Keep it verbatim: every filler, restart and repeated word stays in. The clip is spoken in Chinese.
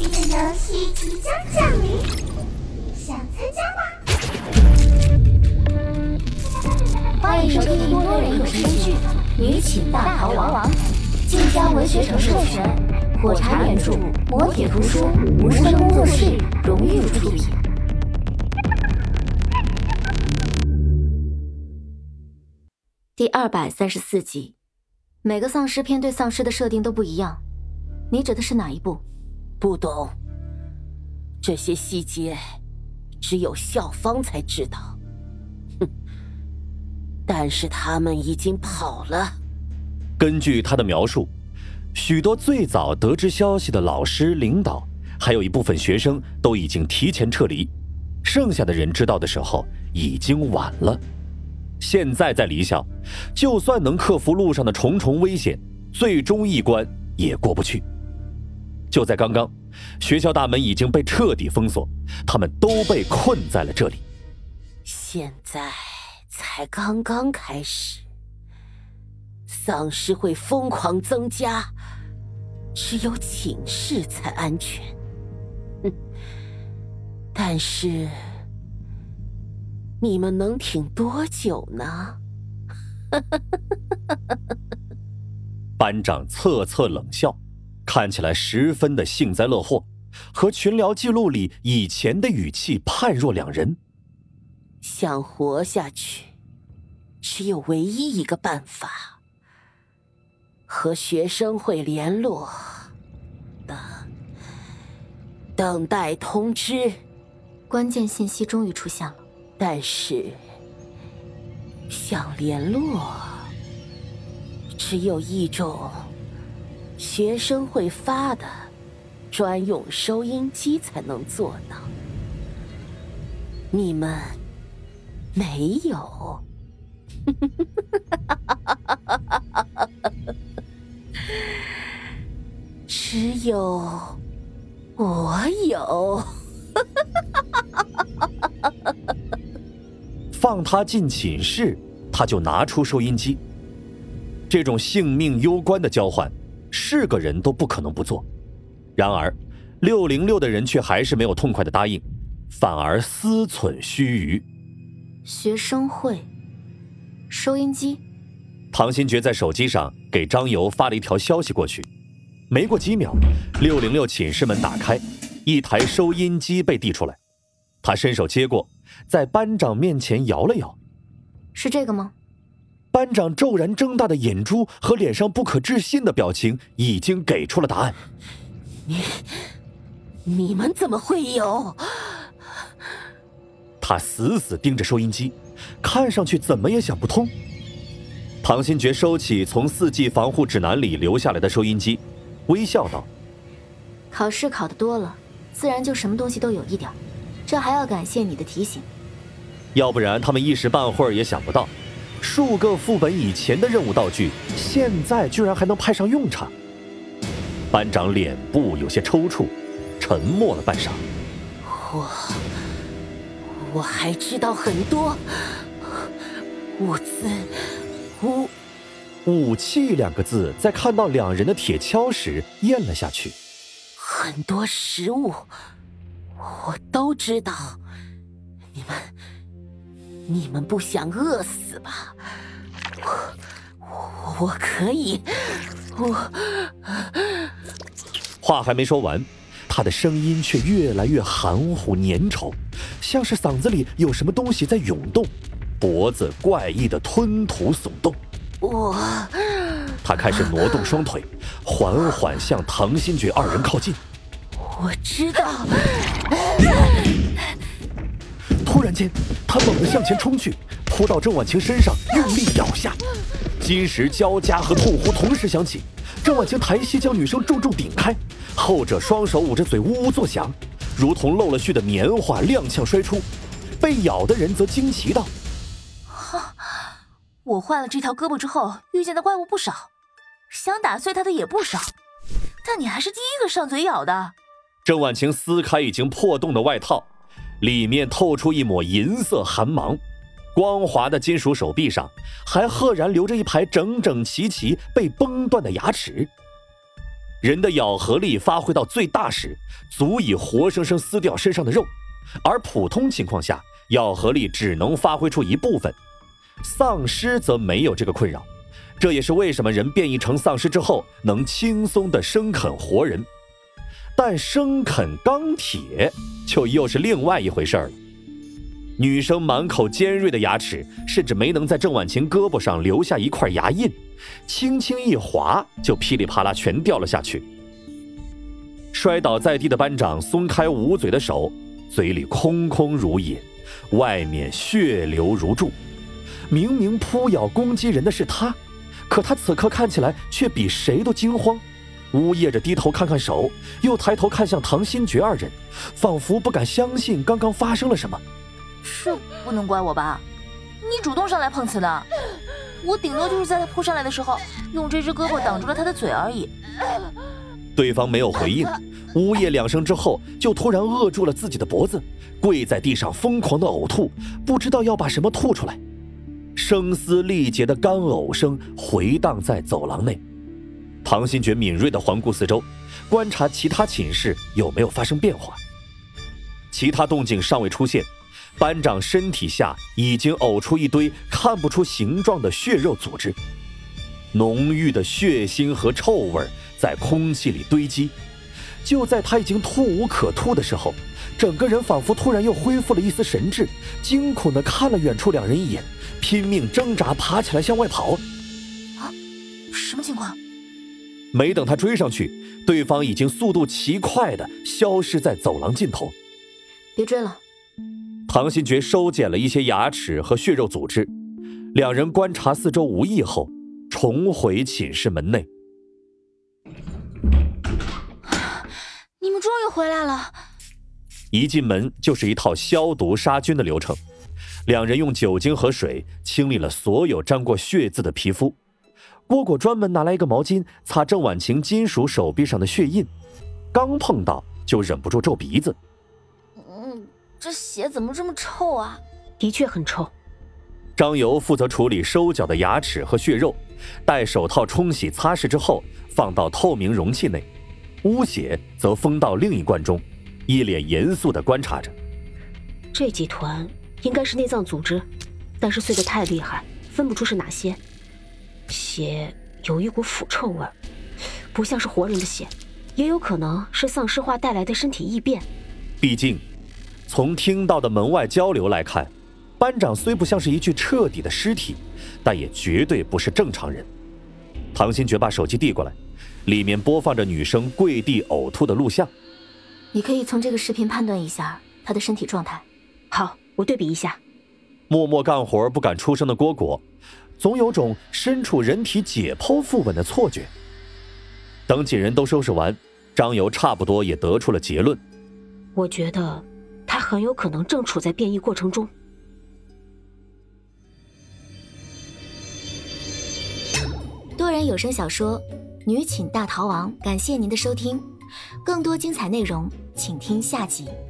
的游戏即将降临，想参加吗？ 欢迎收听多人有声剧《女寝大逃亡》，晋江文学城授权，火柴原著，磨铁图书，无声工作室荣誉出品。第二百三十四集，每个丧尸片对丧尸的设定都不一样，你指的是哪一部？ 不懂，这些细节只有校方才知道。哼，但是他们已经跑了。 根据他的描述，许多最早得知消息的老师、领导，还有一部分学生都已经提前撤离，剩下的人知道的时候已经晚了。现在在离校，就算能克服路上的重重危险，最终一关也过不去。就在刚刚，学校大门已经被彻底封锁，他们都被困在了这里。 现在才刚刚开始，丧尸会疯狂增加，只有寝室才安全。哼，但是你们能挺多久呢？ 班长侧侧冷笑，看起来十分的幸灾乐祸，和群聊记录里以前的语气判若两人。 想活下去，只有唯一一个办法，和学生会联络，等等待通知。 关键信息终于出现了， 但是想联络，只有一种学生会发的专用收音机才能做到，你们没有。只有我有。 放他进寝室，他就拿出收音机。这种性命攸关的交换，是个人都不可能不做。然而六零六的人却还是没有痛快的答应，反而思忖须臾。 学生会收音机。 唐新觉在手机上给张游发了一条消息过去，没过几秒，六零六寝室门打开，一台收音机被递出来，他伸手接过，在班长面前摇了摇。 是这个吗？ 班长骤然睁大的眼珠和脸上不可置信的表情已经给出了答案。 你你们怎么会有？ 他死死盯着收音机，看上去怎么也想不通。唐新觉收起从四季防护指南里留下来的收音机，微笑道： 考试考得多了，自然就什么东西都有一点，这还要感谢你的提醒。 要不然他们一时半会儿也想不到，数个副本以前的任务道具现在居然还能派上用场。班长脸部有些抽搐，沉默了半晌。 我我还知道很多物资武武器两个字在看到两人的铁锹时咽了下去。 很多食物我都知道，你们你们不想饿死吧？我我我可以，我话还没说完，他的声音却越来越含糊粘稠，像是嗓子里有什么东西在涌动，脖子怪异的吞吐耸动。 我他开始挪动双腿，缓缓向唐新觉二人靠近。 我知道。 突然间，他猛地向前冲去，扑到郑婉晴身上，用力咬下。金石交加和痛呼同时响起，郑婉晴抬膝将女生重重顶开，后者双手捂着嘴呜呜作响，如同漏了絮的棉花踉跄摔出。被咬的人则惊奇道： 我换了这条胳膊之后，遇见的怪物不少，想打碎它的也不少，但你还是第一个上嘴咬的。 郑婉晴撕开已经破洞的外套，里面透出一抹银色寒芒，光滑的金属手臂上还赫然留着一排整整齐齐被崩断的牙齿。 人的咬合力发挥到最大时，足以活生生撕掉身上的肉，而普通情况下，咬合力只能发挥出一部分。丧尸则没有这个困扰，这也是为什么人变异成丧尸之后能轻松地生啃活人。但生啃钢铁就又是另外一回事了。女生满口尖锐的牙齿，甚至没能在郑婉晴胳膊上留下一块牙印，轻轻一划就噼里啪啦全掉了下去。摔倒在地的班长松开捂嘴的手，嘴里空空如也，外面血流如注。明明扑咬攻击人的是他，可他此刻看起来却比谁都惊慌，呜咽着低头看看手，又抬头看向唐新觉二人，仿佛不敢相信刚刚发生了什么。 这不能怪我吧？你主动上来碰瓷的，我顶多就是在他扑上来的时候，用这只胳膊挡住了他的嘴而已。 对方没有回应，呜咽两声之后，就突然扼住了自己的脖子，跪在地上疯狂的呕吐，不知道要把什么吐出来。声嘶力竭的干呕声回荡在走廊内。唐新觉敏锐地环顾四周，观察其他寝室有没有发生变化。其他动静尚未出现，班长身体下已经呕出一堆看不出形状的血肉组织，浓郁的血腥和臭味在空气里堆积。就在他已经吐无可吐的时候，整个人仿佛突然又恢复了一丝神智，惊恐地看了远处两人一眼，拼命挣扎爬起来向外跑。 啊，什么情况？ 没等他追上去，对方已经速度奇快地消失在走廊尽头。 别追了。 唐新觉收捡了一些牙齿和血肉组织，两人观察四周无异后，重回寝室门内。 你们终于回来了。 一进门就是一套消毒杀菌的流程，两人用酒精和水清理了所有沾过血渍的皮肤。蝈蝈专门拿来一个毛巾擦郑婉晴金属手臂上的血印，刚碰到就忍不住皱鼻子。 嗯，这血怎么这么臭啊？ 的确很臭。 张游负责处理收缴的牙齿和血肉，戴手套冲洗擦拭之后放到透明容器内，污血则封到另一罐中，一脸严肃地观察着。 这集团应该是内脏组织，但是碎得太厉害，分不出是哪些。血有一股腐臭味，不像是活人的血，也有可能是丧尸化带来的身体异变。 毕竟从听到的门外交流来看，班长虽不像是一具彻底的尸体，但也绝对不是正常人。唐新觉把手机递过来，里面播放着女生跪地呕吐的录像。 你可以从这个视频判断一下她的身体状态。 好，我对比一下。 默默干活不敢出声的蝈蝈，总有种身处人体解剖副本的错觉。等几人都收拾完，张游差不多也得出了结论。 我觉得他很有可能正处在变异过程中。 多人有声小说《女寝大逃亡》，感谢您的收听。更多精彩内容，请听下集。